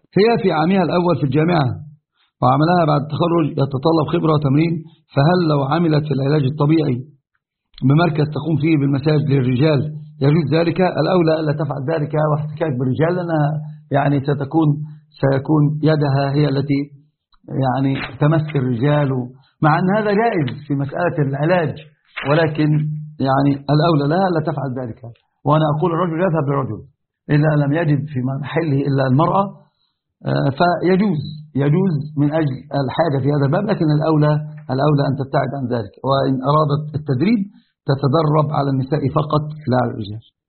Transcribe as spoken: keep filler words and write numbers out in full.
هي في عامها الأول في الجامعة وعملها بعد التخرج يتطلب خبرة وتمرين، فهل لو عملت في العلاج الطبيعي بمركز تقوم فيه بالمساج للرجال يجوز ذلك؟ الأولى ألا تفعل ذلك واحتكاك بالرجال، لأنها يعني ستكون سيكون يدها هي التي يعني تمس الرجال، مع أن هذا جائز في مسألة العلاج، ولكن يعني الأولى لها ألا تفعل ذلك. وأنا أقول الرجل يذهب للرجل إذا لم يجد في محله إلا المرأة، فيجوز يجوز من أجل الحاجة في هذا الباب، لكن الأولى الأولى أن تبتعد عن ذلك، وإن أرادت التدريب تتدرب على النساء فقط لا على الرجال.